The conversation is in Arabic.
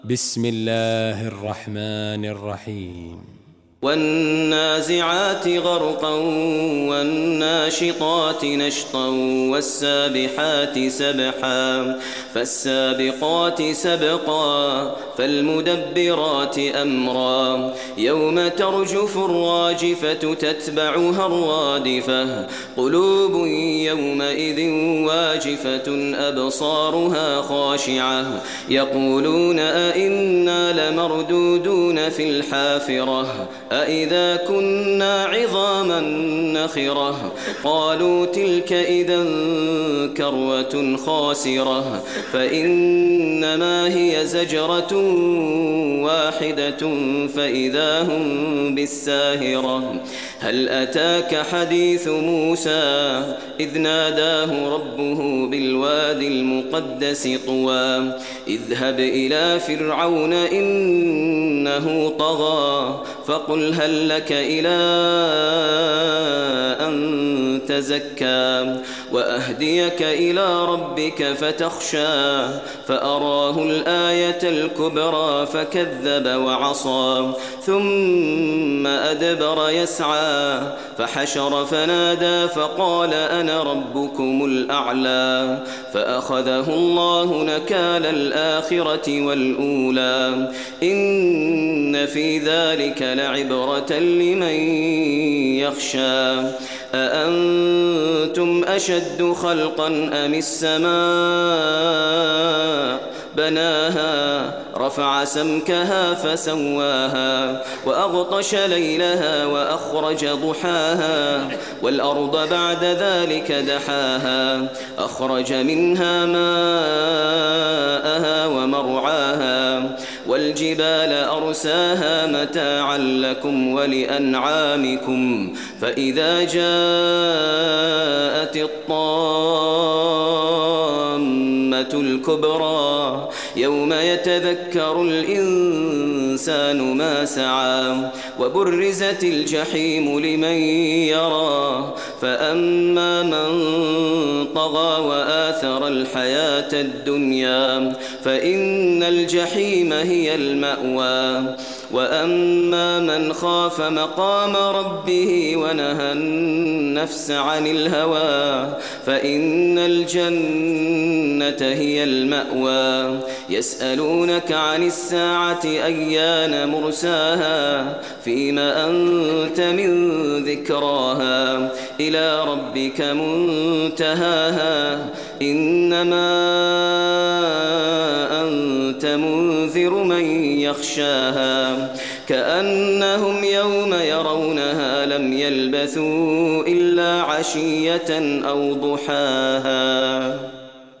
بسم الله الرحمن الرحيم والنازعات غرقا والناشطات نشطا والسابحات سبحا فالسابقات سبقا فالمدبرات أمرا يوم ترجف الراجفة تتبعها الرادفة قلوب يومئذ واجفة أبصارها خاشعة يقولون أئنا لمردودون في الحافرة أئذا كنا عظاما نخرة قالوا تلك إذا كروة خاسرة فإنما هي زجرة واحدة فإذا هم بالساهرة هل أتاك حديث موسى إذ ناداه ربه بالوادي المقدس طوى اذهب إلى فرعون إنه طغى فقل هل لك إلى أن تزكى وأهديك إلى ربك فتخشى فأراه الآية الكبرى فكذب وعصى ثم أدبر يسعى فحشر فنادى فقال أنا ربكم الأعلى فأخذه الله نكال الآخرة والأولى إن في ذلك لعبرة لمن يخشى أأنتم أشد خلقا أم السماء بناها رفع سمكها فسواها وأغطش ليلها وأخرج ضحاها والأرض بعد ذلك دحاها أخرج منها ماءها ومرعاها والجبال أرساها متاعا لكم ولأنعامكم فإذا جاءت الطامة الكبرى يوم يتذكر الإنسان ما سعى وبرزت الجحيم لمن يرى فأما من طغى وآثر الحياة الدنيا فإن الجحيم هي المأوى وأما من خاف مقام ربه ونهى النفس عن الهوى فإن الجنة هي المأوى يسألونك عن الساعة أيان مرساها فيما أنت من ذكراها إلى ربك منتهاها إنما أنت منذر من يخشاها كأنهم يوم يرونها لم يلبثوا إلا عشية أو ضحاها.